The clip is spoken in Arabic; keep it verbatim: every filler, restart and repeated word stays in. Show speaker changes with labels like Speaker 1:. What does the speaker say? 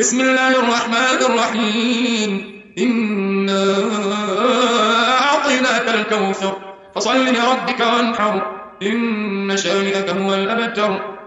Speaker 1: بسم الله الرحمن الرحيم إنا أعطيناك الكوثر فصل لربك وانحر إن شانئك هو الأبتر